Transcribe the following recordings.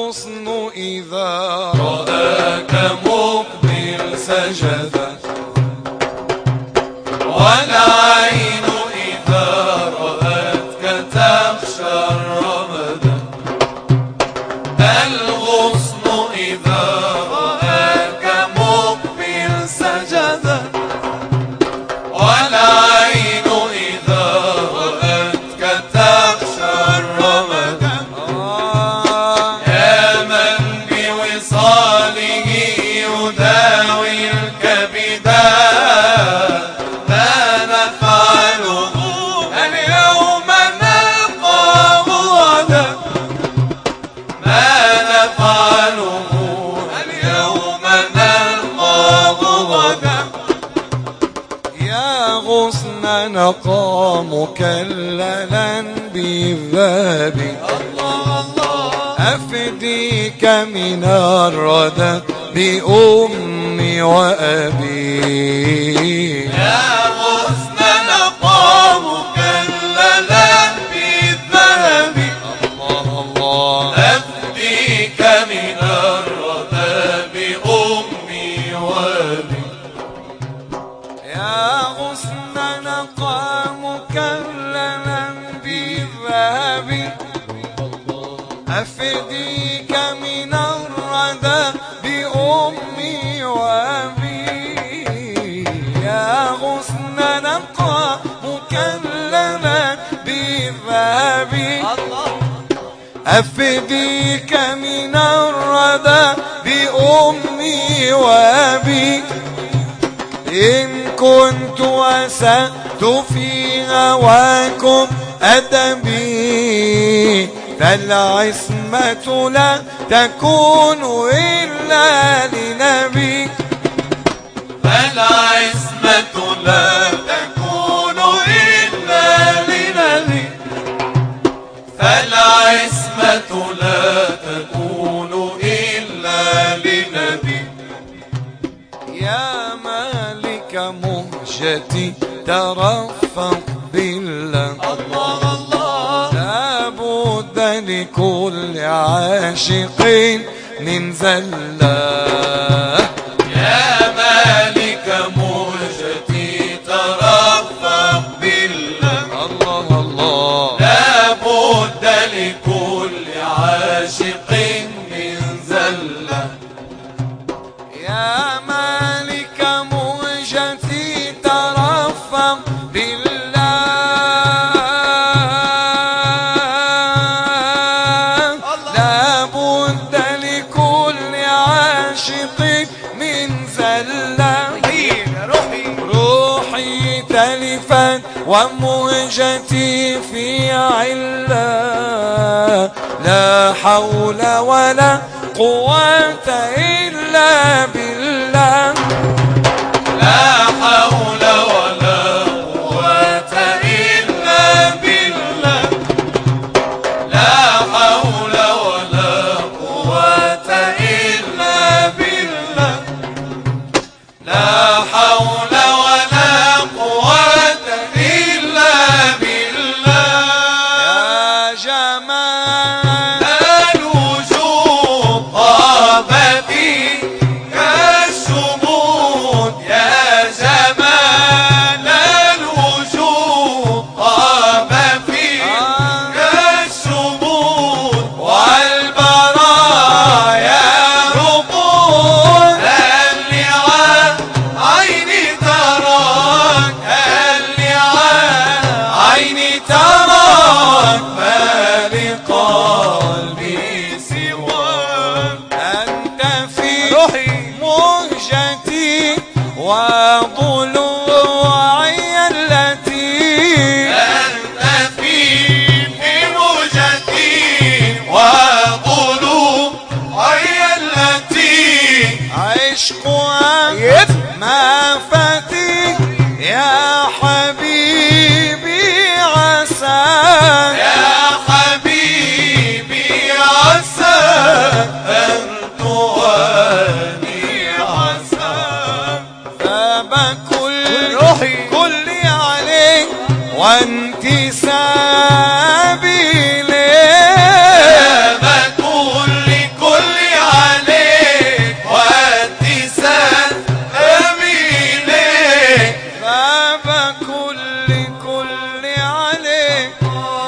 الغصن إذا رآك مقبل سجد، والعين إذا رأتك تخشى الرمد. الغصن إذا رآك مقبل سجد، والعين إذا رأتك تخشى الرمد. يا من بوصاله يداوي الكبدا، ما نفعله اليوم نلقاه غدا، ما نفعله اليوم نلقاه غدا. يا غصن نقى مكللا بالذهب، أفديك من الردى بأمي وأبي. يا غصن نقى مكللا بالذهب، أفديك من الردى بأمي وأبي. يا غصن نقى مكللا بالذهب، أفديك من الردى بأمي وأبي. يا غصن نقى مكللا بالذهب، أفديك من الردى بأمي وأبي. إن كنت أسأت في هواكم أدبي، فالعصمة لا تكون إلا لنبي، فالعصمة لا تكون إلا لنبي، فالعصمة لا تكون إلا لنبي. يا مالك مهجتي ترفق بالله، لابد لكل عاشق من زلة. يا مالك مهجتي ترفق بالله، لابد لكل عاشق من زلة. يا مالك مهجتي ترفق بالله، لابد لكل عاشق من زلة. روحي تلفت ومهجتي في علة، لا حول ولا قوة إلا بالله، لا حول ولا قوة إلا بالله، لا حول ولا قوة إلا بالله، لا حول ولا قوة إلا بالله. يا جمال الوجود طاب فيك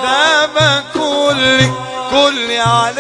النبى كل على